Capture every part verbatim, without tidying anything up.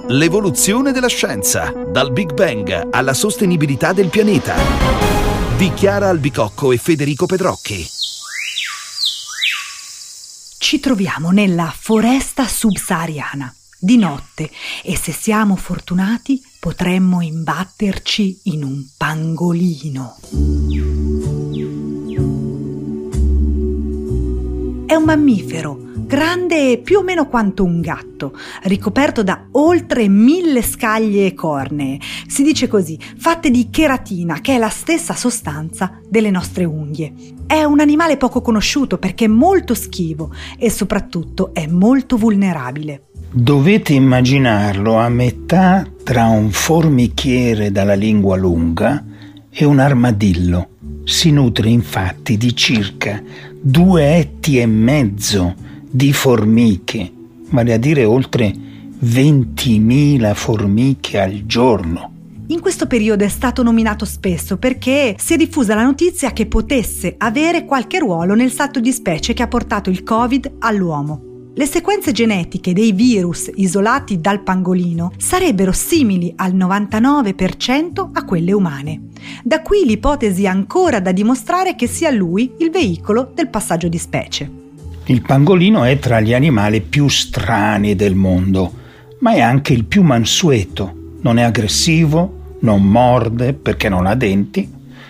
L'evoluzione della scienza, dal Big Bang alla sostenibilità del pianeta. Di Chiara Albicocco e Federico Pedrocchi. Ci troviamo nella foresta subsahariana, di notte, e se siamo fortunati potremmo imbatterci in un pangolino. È un mammifero, grande più o meno quanto un gatto, ricoperto da oltre mille scaglie cornee, si dice così, fatte di cheratina, che è la stessa sostanza delle nostre unghie. È un animale poco conosciuto perché è molto schivo e soprattutto è molto vulnerabile. Dovete immaginarlo a metà tra un formichiere dalla lingua lunga e un armadillo. Si nutre infatti di circa due etti e mezzo di formiche, vale a dire oltre ventimila formiche al giorno. In questo periodo è stato nominato spesso perché si è diffusa la notizia che potesse avere qualche ruolo nel salto di specie che ha portato il Covid all'uomo. Le sequenze genetiche dei virus isolati dal pangolino sarebbero simili al novantanove per cento a quelle umane. Da qui l'ipotesi ancora da dimostrare che sia lui il veicolo del passaggio di specie. Il pangolino è tra gli animali più strani del mondo, ma è anche il più mansueto. Non è aggressivo, non morde perché non ha denti,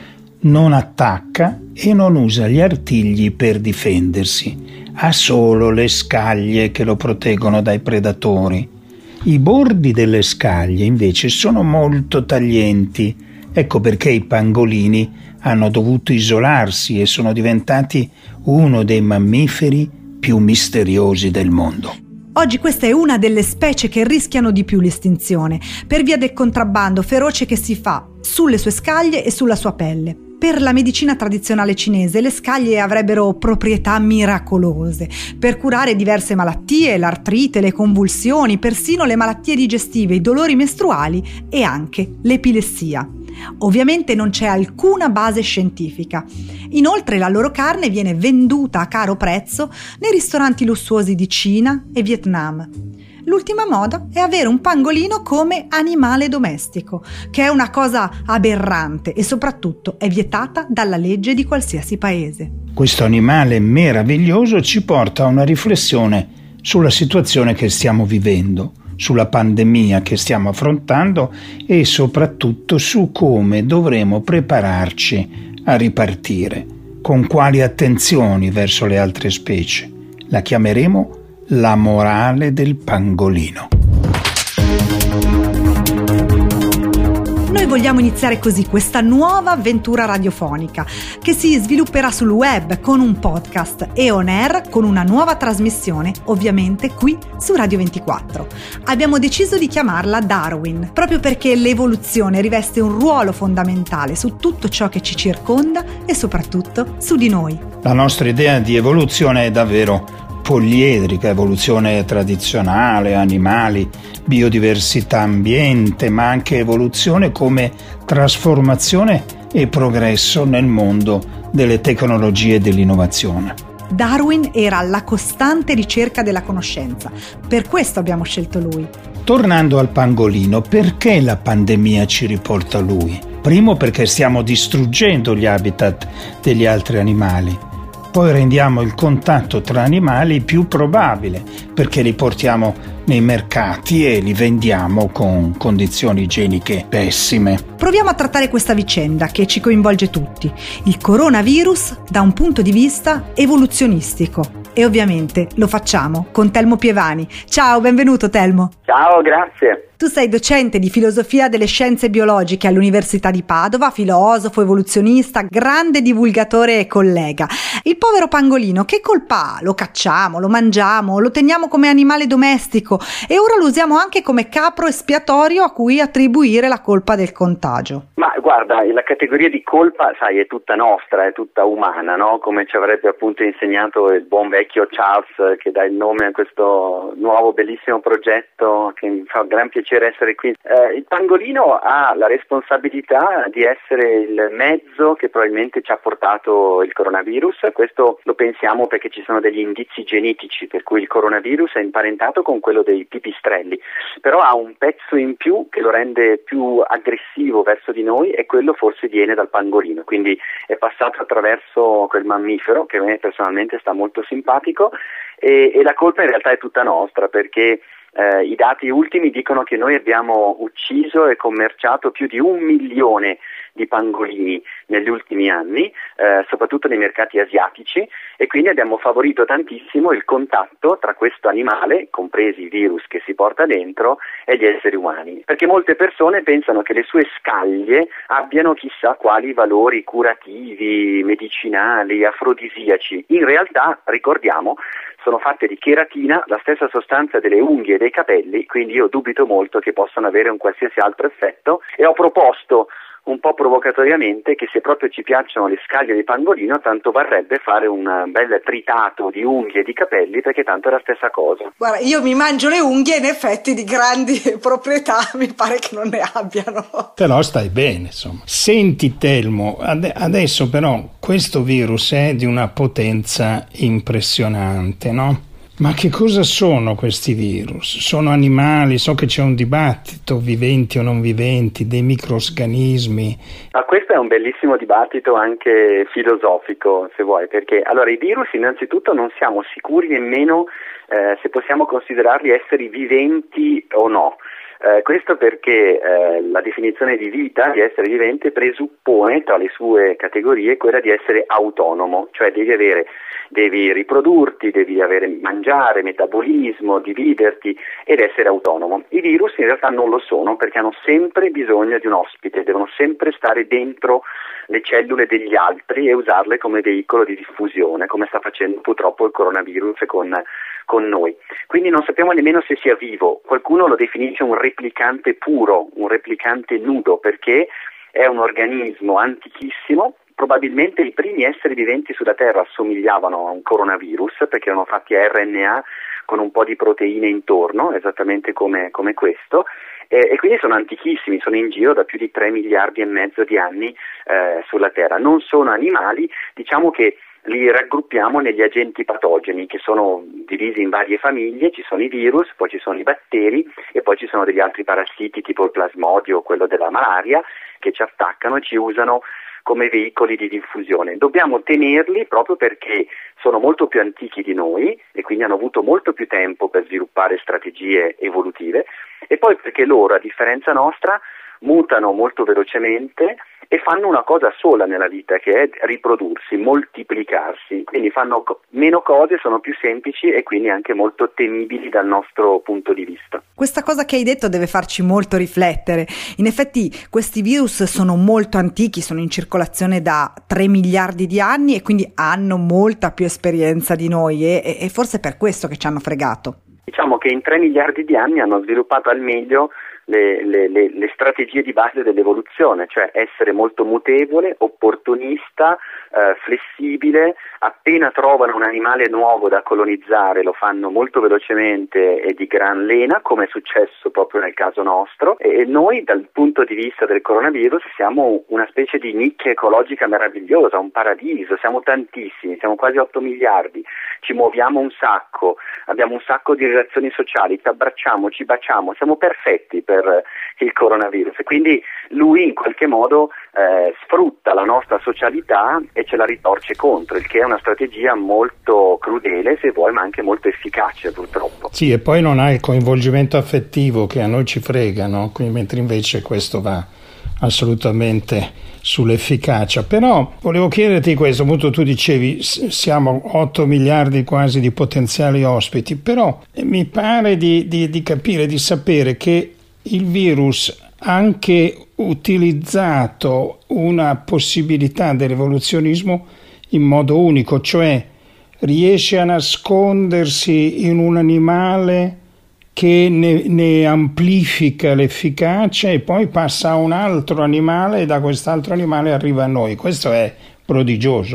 non attacca e non usa gli artigli per difendersi. Ha solo le scaglie che lo proteggono dai predatori. I bordi delle scaglie invece sono molto taglienti. Ecco perché i pangolini hanno dovuto isolarsi e sono diventati uno dei mammiferi più misteriosi del mondo. Oggi questa è una delle specie che rischiano di più l'estinzione per via del contrabbando feroce che si fa sulle sue scaglie e sulla sua pelle. Per la medicina tradizionale cinese le scaglie avrebbero proprietà miracolose per curare diverse malattie, l'artrite, le convulsioni, persino le malattie digestive, i dolori mestruali e anche l'epilessia. Ovviamente non c'è alcuna base scientifica. Inoltre la loro carne viene venduta a caro prezzo nei ristoranti lussuosi di Cina e Vietnam. L'ultima moda è avere un pangolino come animale domestico, che è una cosa aberrante e soprattutto è vietata dalla legge di qualsiasi paese. Questo animale meraviglioso ci porta a una riflessione sulla situazione che stiamo vivendo, sulla pandemia che stiamo affrontando e soprattutto su come dovremo prepararci a ripartire, con quali attenzioni verso le altre specie. La chiameremo la morale del pangolino. Noi vogliamo iniziare così questa nuova avventura radiofonica che si svilupperà sul web con un podcast e on air con una nuova trasmissione, ovviamente qui su Radio ventiquattro. Abbiamo deciso di chiamarla Darwin, proprio perché l'evoluzione riveste un ruolo fondamentale su tutto ciò che ci circonda e soprattutto su di noi. La nostra idea di evoluzione è davvero poliedrica: evoluzione tradizionale, animali, biodiversità, ambiente, ma anche evoluzione come trasformazione e progresso nel mondo delle tecnologie e dell'innovazione. Darwin era alla costante ricerca della conoscenza, per questo abbiamo scelto lui. Tornando al pangolino, perché la pandemia ci riporta a lui? Primo, perché stiamo distruggendo gli habitat degli altri animali. Poi rendiamo il contatto tra animali più probabile, perché li portiamo nei mercati e li vendiamo con condizioni igieniche pessime. Proviamo a trattare questa vicenda che ci coinvolge tutti, il coronavirus da un punto di vista evoluzionistico. E ovviamente lo facciamo con Telmo Pievani. Ciao, benvenuto Telmo. Ciao, grazie. Tu sei docente di filosofia delle scienze biologiche all'Università di Padova, filosofo, evoluzionista, grande divulgatore e collega. Il povero pangolino, che colpa ha? Lo cacciamo, lo mangiamo, lo teniamo come animale domestico e ora lo usiamo anche come capro espiatorio a cui attribuire la colpa del contagio. Ma guarda, la categoria di colpa, sai, è tutta nostra, è tutta umana, no? Come ci avrebbe appunto insegnato il buon vecchio Charles, che dà il nome a questo nuovo bellissimo progetto che mi fa gran piacere piacere essere qui. Eh, il pangolino ha la responsabilità di essere il mezzo che probabilmente ci ha portato il coronavirus. Questo lo pensiamo perché ci sono degli indizi genetici per cui il coronavirus è imparentato con quello dei pipistrelli, però ha un pezzo in più che lo rende più aggressivo verso di noi e quello forse viene dal pangolino, quindi è passato attraverso quel mammifero che a me personalmente sta molto simpatico e, e la colpa in realtà è tutta nostra perché eh, i dati ultimi dicono che noi abbiamo ucciso e commerciato più di un milione di pangolini negli ultimi anni, eh, soprattutto nei mercati asiatici, e quindi abbiamo favorito tantissimo il contatto tra questo animale, compresi i virus che si porta dentro, e gli esseri umani, perché molte persone pensano che le sue scaglie abbiano chissà quali valori curativi, medicinali, afrodisiaci. In realtà, ricordiamo, sono fatte di cheratina, la stessa sostanza delle unghie e dei capelli, quindi io dubito molto che possano avere un qualsiasi altro effetto, e ho proposto un po' provocatoriamente che se proprio ci piacciono le scaglie di pangolino, tanto varrebbe fare un bel tritato di unghie e di capelli, perché tanto è la stessa cosa. Guarda, io mi mangio le unghie e in effetti di grandi proprietà mi pare che non ne abbiano. Però stai bene, insomma. Senti Telmo, ad- adesso però questo virus è di una potenza impressionante, no? Ma che cosa sono questi virus? Sono animali? So che c'è un dibattito, viventi o non viventi, dei microrganismi. Ma questo è un bellissimo dibattito anche filosofico, se vuoi, perché allora i virus innanzitutto non siamo sicuri nemmeno eh, se possiamo considerarli esseri viventi o no. Eh, questo perché eh, la definizione di vita, di essere vivente, presuppone tra le sue categorie quella di essere autonomo, cioè devi avere devi riprodurti, devi avere mangiare, metabolismo, dividerti ed essere autonomo. I virus in realtà non lo sono perché hanno sempre bisogno di un ospite, devono sempre stare dentro le cellule degli altri e usarle come veicolo di diffusione, come sta facendo purtroppo il coronavirus con, con noi. Quindi non sappiamo nemmeno se sia vivo. Qualcuno lo definisce un replicante puro, un replicante nudo, perché è un organismo antichissimo. Probabilmente i primi esseri viventi sulla Terra assomigliavano a un coronavirus perché erano fatti a erre enne a con un po' di proteine intorno, esattamente come, come questo, e, e quindi sono antichissimi, sono in giro da più di tre miliardi e mezzo di anni eh, sulla Terra. Non sono animali, diciamo che li raggruppiamo negli agenti patogeni che sono divisi in varie famiglie, ci sono i virus, poi ci sono i batteri e poi ci sono degli altri parassiti tipo il plasmodio o quello della malaria che ci attaccano e ci usano come veicoli di diffusione. Dobbiamo tenerli proprio perché sono molto più antichi di noi e quindi hanno avuto molto più tempo per sviluppare strategie evolutive, e poi perché loro, a differenza nostra, mutano molto velocemente e fanno una cosa sola nella vita, che è riprodursi, moltiplicarsi, quindi fanno co- meno cose, sono più semplici e quindi anche molto temibili dal nostro punto di vista. Questa cosa che hai detto deve farci molto riflettere. In effetti questi virus sono molto antichi, sono in circolazione da tre miliardi di anni e quindi hanno molta più esperienza di noi e, e forse è per questo che ci hanno fregato. Diciamo che in tre miliardi di anni hanno sviluppato al meglio Le, le, le, le strategie di base dell'evoluzione, cioè essere molto mutevole, opportunista, eh, flessibile. Appena trovano un animale nuovo da colonizzare lo fanno molto velocemente e di gran lena, come è successo proprio nel caso nostro, e noi dal punto di vista del coronavirus siamo una specie di nicchia ecologica meravigliosa, un paradiso, siamo tantissimi, siamo quasi otto miliardi, ci muoviamo un sacco, abbiamo un sacco di relazioni sociali, ci abbracciamo, ci baciamo, siamo perfetti per il coronavirus, e quindi lui in qualche modo eh, sfrutta la nostra socialità e ce la ritorce contro, il che è una strategia molto crudele, se vuoi, ma anche molto efficace, purtroppo. Sì, e poi non ha il coinvolgimento affettivo che a noi ci frega, no? Quindi, mentre invece questo va assolutamente sull'efficacia. Però volevo chiederti questo, appunto tu dicevi siamo otto miliardi quasi di potenziali ospiti, però mi pare di, di, di capire, di sapere che il virus ha anche utilizzato una possibilità dell'evoluzionismo in modo unico, cioè riesce a nascondersi in un animale che ne, ne amplifica l'efficacia e poi passa a un altro animale e da quest'altro animale arriva a noi. Questo è prodigioso.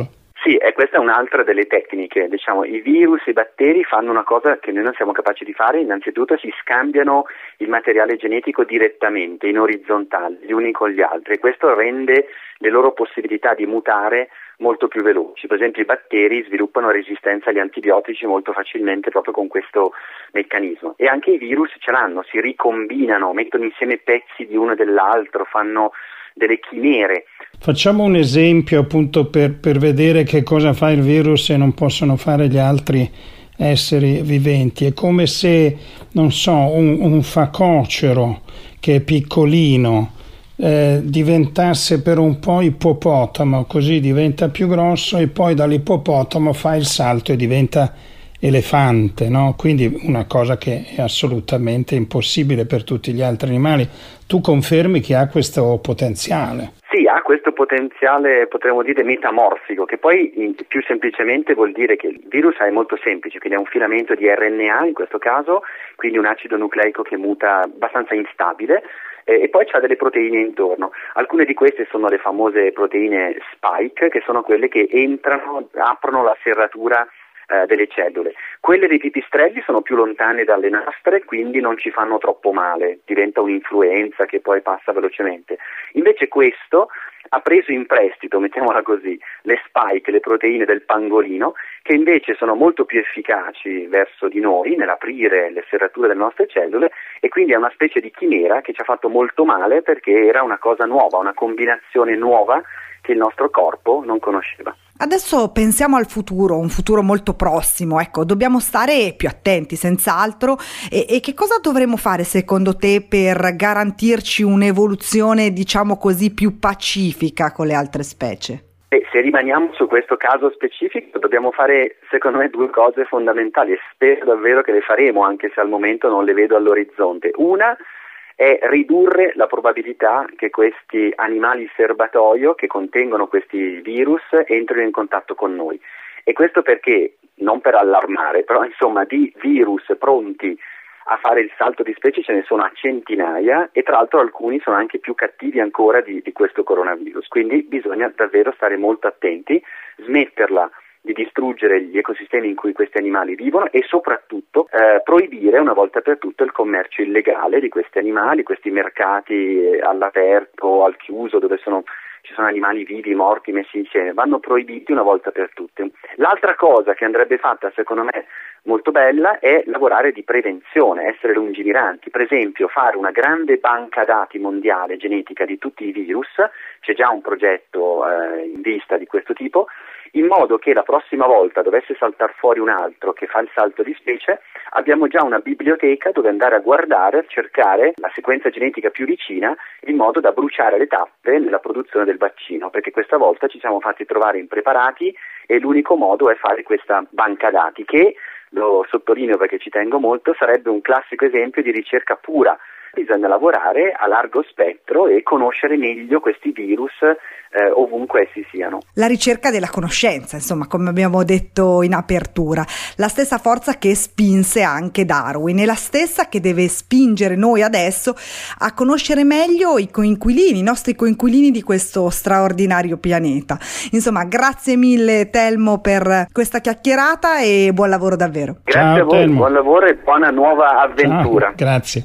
Sì, e questa è un'altra delle tecniche, diciamo, i virus, i batteri fanno una cosa che noi non siamo capaci di fare, innanzitutto si scambiano il materiale genetico direttamente, in orizzontale, gli uni con gli altri, e questo rende le loro possibilità di mutare molto più veloci. Per esempio i batteri sviluppano resistenza agli antibiotici molto facilmente proprio con questo meccanismo, e anche i virus ce l'hanno, si ricombinano, mettono insieme pezzi di uno e dell'altro, fanno delle chimere. Facciamo un esempio appunto per, per vedere che cosa fa il virus e non possono fare gli altri esseri viventi. È come se, non so, un, un facocero che è piccolino eh, diventasse per un po' ippopotamo, così diventa più grosso e poi dall'ippopotamo fa il salto e diventa elefante, no? Quindi una cosa che è assolutamente impossibile per tutti gli altri animali. Tu confermi che ha questo potenziale? Sì, ha questo potenziale, potremmo dire, metamorfico, che poi in, più semplicemente vuol dire che il virus è molto semplice, quindi è un filamento di R N A in questo caso, quindi un acido nucleico che muta abbastanza instabile, eh, e poi c'ha delle proteine intorno. Alcune di queste sono le famose proteine spike, che sono quelle che entrano, aprono la serratura eh, delle cellule. Quelle dei pipistrelli sono più lontane dalle nostre, quindi non ci fanno troppo male, diventa un'influenza che poi passa velocemente. Invece questo ha preso in prestito, mettiamola così, le spike, le proteine del pangolino, che invece sono molto più efficaci verso di noi nell'aprire le serrature delle nostre cellule, e quindi è una specie di chimera che ci ha fatto molto male perché era una cosa nuova, una combinazione nuova che il nostro corpo non conosceva. Adesso pensiamo al futuro, un futuro molto prossimo, ecco, dobbiamo stare più attenti senz'altro, e, e che cosa dovremmo fare secondo te per garantirci un'evoluzione, diciamo così, più pacifica con le altre specie? E se rimaniamo su questo caso specifico dobbiamo fare secondo me due cose fondamentali, e spero davvero che le faremo anche se al momento non le vedo all'orizzonte. Una è ridurre la probabilità che questi animali serbatoio che contengono questi virus entrino in contatto con noi. E questo perché, non per allarmare, però insomma di virus pronti a fare il salto di specie ce ne sono a centinaia, e tra l'altro alcuni sono anche più cattivi ancora di, di questo coronavirus. Quindi bisogna davvero stare molto attenti, smetterla di distruggere gli ecosistemi in cui questi animali vivono, e soprattutto eh, proibire una volta per tutte il commercio illegale di questi animali, questi mercati all'aperto o al chiuso dove sono, ci sono animali vivi, morti, messi insieme, vanno proibiti una volta per tutte. L'altra cosa che andrebbe fatta secondo me molto bella è lavorare di prevenzione, essere lungimiranti, per esempio fare una grande banca dati mondiale genetica di tutti i virus, c'è già un progetto eh, in vista di questo tipo, in modo che la prossima volta dovesse saltar fuori un altro che fa il salto di specie, abbiamo già una biblioteca dove andare a guardare, a cercare la sequenza genetica più vicina, in modo da bruciare le tappe nella produzione del vaccino, perché questa volta ci siamo fatti trovare impreparati e l'unico modo è fare questa banca dati che, lo sottolineo perché ci tengo molto, sarebbe un classico esempio di ricerca pura. Bisogna lavorare a largo spettro e conoscere meglio questi virus eh, ovunque essi siano. La ricerca della conoscenza, insomma, come abbiamo detto in apertura, la stessa forza che spinse anche Darwin, è la stessa che deve spingere noi adesso a conoscere meglio i coinquilini, i nostri coinquilini di questo straordinario pianeta. Insomma, grazie mille Telmo per questa chiacchierata e buon lavoro davvero. Grazie Ciao, a voi, Telmo. Buon lavoro e buona nuova avventura. Ciao, grazie.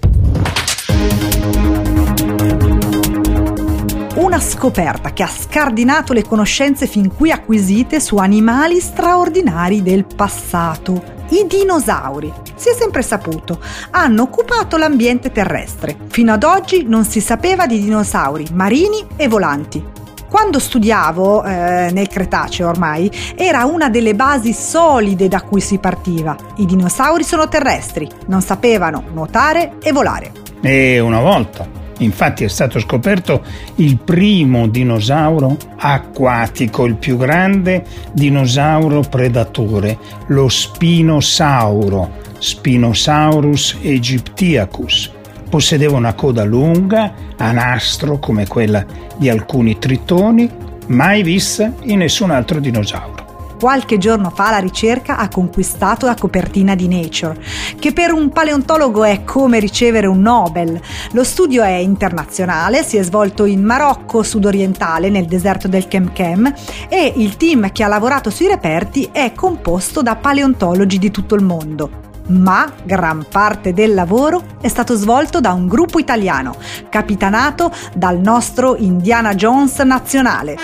Una scoperta che ha scardinato le conoscenze fin qui acquisite su animali straordinari del passato. I dinosauri, si è sempre saputo, hanno occupato l'ambiente terrestre. Fino ad oggi non si sapeva di dinosauri marini e volanti. Quando studiavo, eh, nel Cretaceo ormai, era una delle basi solide da cui si partiva. I dinosauri sono terrestri, non sapevano nuotare e volare. E una volta, infatti, è stato scoperto il primo dinosauro acquatico, il più grande dinosauro predatore, lo spinosauro, Spinosaurus aegyptiacus. Possedeva una coda lunga, a nastro come quella di alcuni tritoni, mai vista in nessun altro dinosauro. qualche giorno fa la ricerca ha conquistato la copertina di Nature, che per un paleontologo è come ricevere un Nobel. Lo studio è internazionale, si è svolto in Marocco sudorientale, nel deserto del Kemkem, e il team che ha lavorato sui reperti è composto da paleontologi di tutto il mondo. Ma gran parte del lavoro è stato svolto da un gruppo italiano, capitanato dal nostro Indiana Jones nazionale.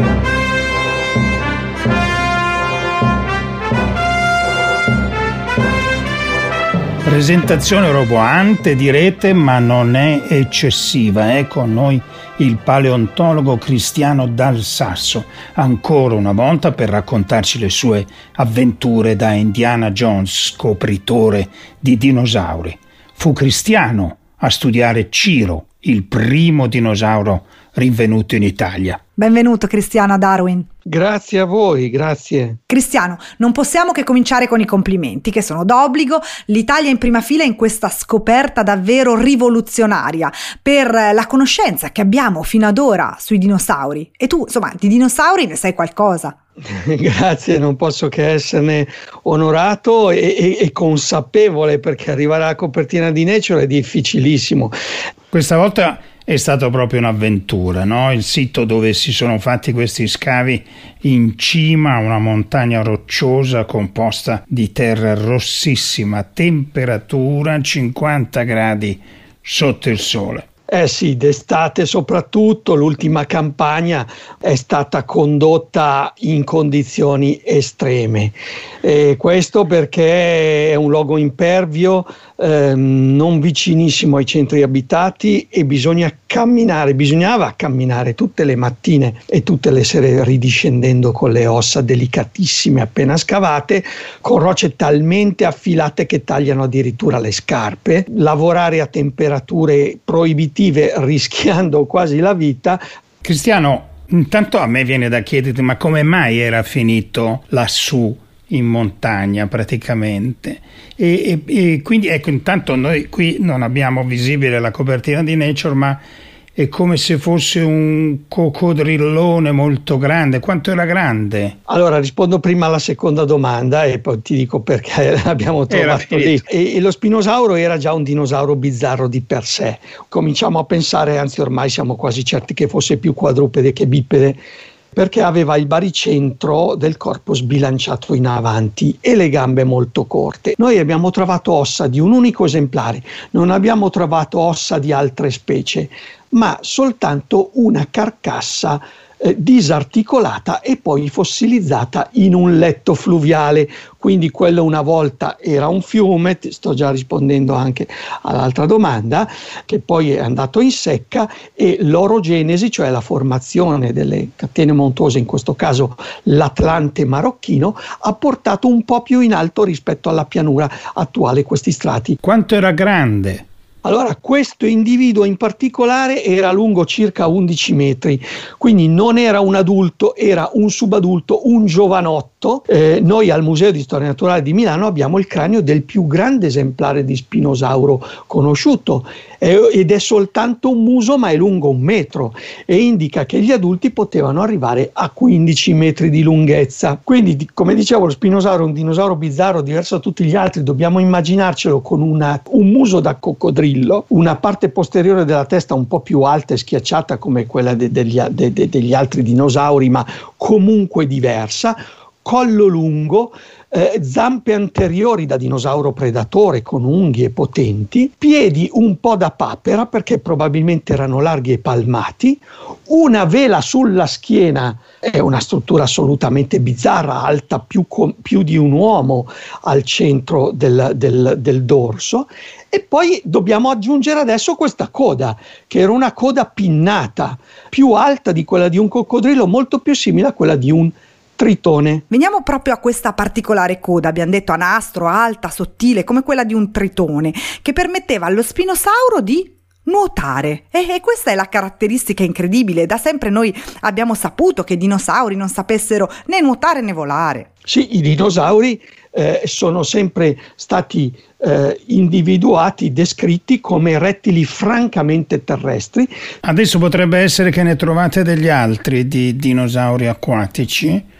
Presentazione roboante, direte, ma non è eccessiva. È con noi il paleontologo Cristiano Dal Sasso, ancora una volta per raccontarci le sue avventure da Indiana Jones, scopritore di dinosauri. Fu Cristiano a studiare Ciro, il primo dinosauro rinvenuto in Italia. Benvenuto Cristiano a Darwin. Grazie a voi, grazie. Cristiano, non possiamo che cominciare con i complimenti, che sono d'obbligo. L'Italia è in prima fila in questa scoperta davvero rivoluzionaria per la conoscenza che abbiamo fino ad ora sui dinosauri. E tu, insomma, di dinosauri ne sai qualcosa. Grazie, non posso che esserne onorato e, e, e consapevole, perché arrivare alla copertina di Nature è difficilissimo. Questa volta è stata proprio un'avventura, no? Il sito dove si sono fatti questi scavi in cima a una montagna rocciosa composta di terra rossissima, temperatura cinquanta gradi sotto il sole. Eh sì, d'estate soprattutto. L'ultima campagna è stata condotta in condizioni estreme. E questo perché è un luogo impervio, ehm, non vicinissimo ai centri abitati, e bisogna camminare, bisognava camminare tutte le mattine e tutte le sere ridiscendendo con le ossa delicatissime appena scavate, con rocce talmente affilate che tagliano addirittura le scarpe, lavorare a temperature proibitive rischiando quasi la vita. Cristiano, intanto a me viene da chiederti, ma come mai era finito lassù in montagna praticamente? E, e, e quindi ecco, intanto noi qui non abbiamo visibile la copertina di Nature, ma è come se fosse un coccodrillone molto grande. Quanto era grande? Allora rispondo prima alla seconda domanda e poi ti dico perché l'abbiamo trovato lì. E, e lo spinosauro era già un dinosauro bizzarro di per sé. Cominciamo a pensare, anzi ormai siamo quasi certi che fosse più quadrupede che bipede, perché aveva il baricentro del corpo sbilanciato in avanti e le gambe molto corte. Noi abbiamo trovato ossa di un unico esemplare, non abbiamo trovato ossa di altre specie, ma soltanto una carcassa eh, disarticolata e poi fossilizzata in un letto fluviale. Quindi quello una volta era un fiume, sto già rispondendo anche all'altra domanda, che poi è andato in secca, e l'orogenesi, cioè la formazione delle catene montuose, in questo caso l'Atlante marocchino, ha portato un po' più in alto rispetto alla pianura attuale questi strati. Quanto era grande? Allora, questo individuo in particolare era lungo circa undici metri, quindi non era un adulto, era un subadulto, un giovanotto. Eh, noi al Museo di Storia Naturale di Milano abbiamo il cranio del più grande esemplare di spinosauro conosciuto, eh, ed è soltanto un muso, ma è lungo un metro, e indica che gli adulti potevano arrivare a quindici metri di lunghezza. Quindi, come dicevo, lo spinosauro è un dinosauro bizzarro, diverso da tutti gli altri. Dobbiamo immaginarcelo con una, un muso da coccodrillo, una parte posteriore della testa un po' più alta e schiacciata come quella de, degli, de, de, degli altri dinosauri, ma comunque diversa, collo lungo, eh, zampe anteriori da dinosauro predatore con unghie potenti, piedi un po' da papera perché probabilmente erano larghi e palmati, una vela sulla schiena, è una struttura assolutamente bizzarra, alta più, più di un uomo al centro del, del, del dorso. E poi dobbiamo aggiungere adesso questa coda, che era una coda pinnata, più alta di quella di un coccodrillo, molto più simile a quella di un tritone. Veniamo proprio a questa particolare coda, abbiamo detto a nastro, alta, sottile, come quella di un tritone, che permetteva allo spinosauro di nuotare. E, e questa è la caratteristica incredibile. Da sempre noi abbiamo saputo che i dinosauri non sapessero né nuotare né volare. Sì, i dinosauri eh, sono sempre stati eh, individuati, descritti come rettili francamente terrestri. Adesso potrebbe essere che ne trovate degli altri di dinosauri acquatici?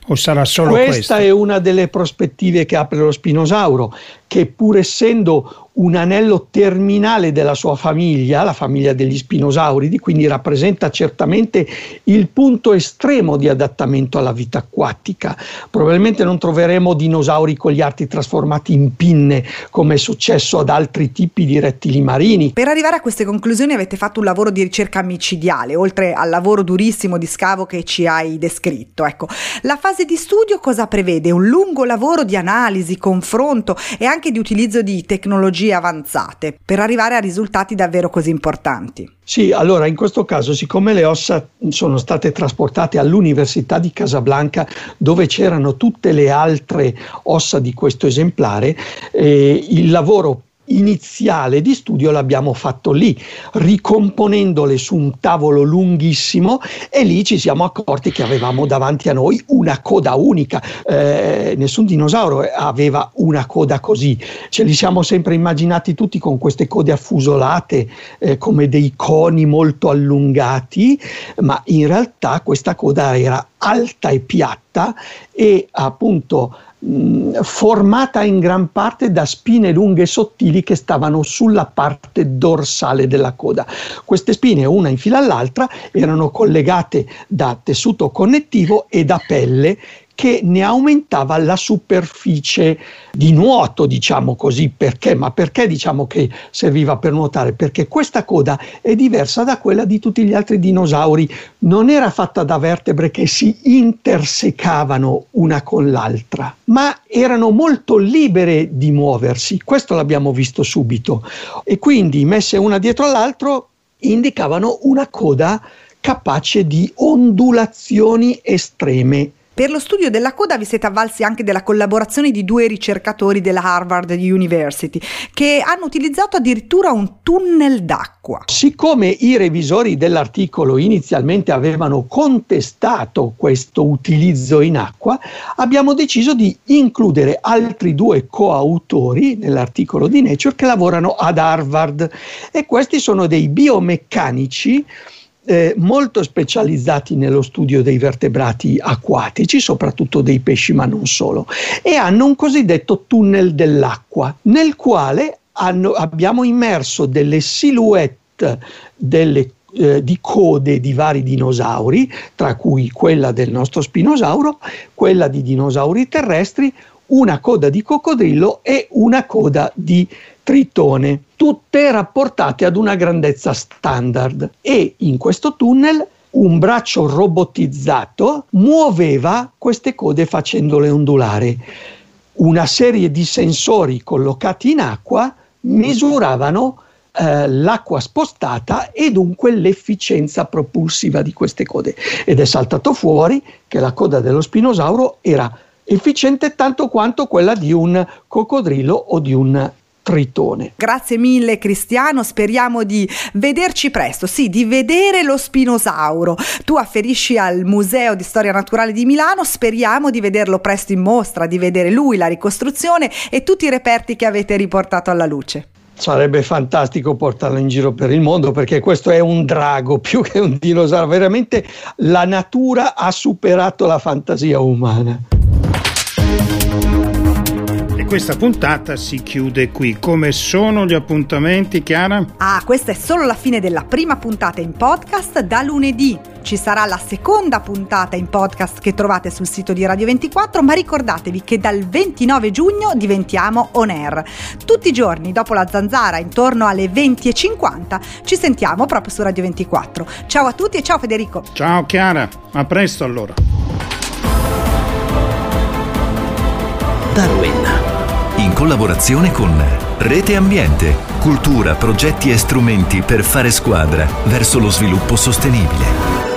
O sarà solo Questa questo? è una delle prospettive che apre lo spinosauro, che pur essendo un anello terminale della sua famiglia, la famiglia degli spinosauridi, quindi rappresenta certamente il punto estremo di adattamento alla vita acquatica. Probabilmente non troveremo dinosauri con gli arti trasformati in pinne, come è successo ad altri tipi di rettili marini. Per arrivare a queste conclusioni avete fatto un lavoro di ricerca micidiale, oltre al lavoro durissimo di scavo che ci hai descritto. Ecco, la fase di studio cosa prevede? Un lungo lavoro di analisi, confronto e anche di utilizzo di tecnologie avanzate per arrivare a risultati davvero così importanti. Sì, allora in questo caso, siccome le ossa sono state trasportate all'Università di Casablanca, dove c'erano tutte le altre ossa di questo esemplare, eh, il lavoro iniziale di studio l'abbiamo fatto lì, ricomponendole su un tavolo lunghissimo, e lì ci siamo accorti che avevamo davanti a noi una coda unica. Eh, nessun dinosauro aveva una coda così, ce li siamo sempre immaginati tutti con queste code affusolate eh, come dei coni molto allungati, ma in realtà questa coda era alta e piatta e appunto formata in gran parte da spine lunghe e sottili che stavano sulla parte dorsale della coda. Queste spine, una in fila all'altra, erano collegate da tessuto connettivo e da pelle che ne aumentava la superficie di nuoto, diciamo così. Perché? Ma perché diciamo che serviva per nuotare? Perché questa coda è diversa da quella di tutti gli altri dinosauri, non era fatta da vertebre che si intersecavano una con l'altra, ma erano molto libere di muoversi. Questo l'abbiamo visto subito, e quindi messe una dietro all'altro indicavano una coda capace di ondulazioni estreme. Per lo studio della coda vi siete avvalsi anche della collaborazione di due ricercatori della Harvard University che hanno utilizzato addirittura un tunnel d'acqua. Siccome i revisori dell'articolo inizialmente avevano contestato questo utilizzo in acqua, abbiamo deciso di includere altri due coautori nell'articolo di Nature che lavorano ad Harvard, e questi sono dei biomeccanici Eh, molto specializzati nello studio dei vertebrati acquatici, soprattutto dei pesci ma non solo, e hanno un cosiddetto tunnel dell'acqua nel quale hanno, abbiamo immerso delle silhouette delle eh, di code di vari dinosauri, tra cui quella del nostro spinosauro, quella di dinosauri terrestri, una coda di coccodrillo e una coda di tritone, tutte rapportate ad una grandezza standard, e in questo tunnel un braccio robotizzato muoveva queste code facendole ondulare. Una serie di sensori collocati in acqua misuravano eh, l'acqua spostata e dunque l'efficienza propulsiva di queste code, ed è saltato fuori che la coda dello spinosauro era efficiente tanto quanto quella di un coccodrillo o di un tritone. Grazie mille Cristiano, speriamo di vederci presto, sì, di vedere lo spinosauro. Tu afferisci al Museo di Storia Naturale di Milano, speriamo di vederlo presto in mostra, di vedere lui, la ricostruzione e tutti i reperti che avete riportato alla luce. Sarebbe fantastico portarlo in giro per il mondo, perché questo è un drago più che un dinosauro. Veramente la natura ha superato la fantasia umana. Questa puntata si chiude qui. Come sono gli appuntamenti, Chiara? Ah, questa è solo la fine della prima puntata in podcast. Da lunedì ci sarà la seconda puntata in podcast che trovate sul sito di Radio ventiquattro, ma ricordatevi che dal ventinove giugno diventiamo on air. Tutti i giorni dopo la zanzara, intorno alle venti e cinquanta, ci sentiamo proprio su Radio ventiquattro. Ciao a tutti e ciao Federico. Ciao Chiara, a presto allora. Darwin, in collaborazione con Rete Ambiente, cultura, progetti e strumenti per fare squadra verso lo sviluppo sostenibile.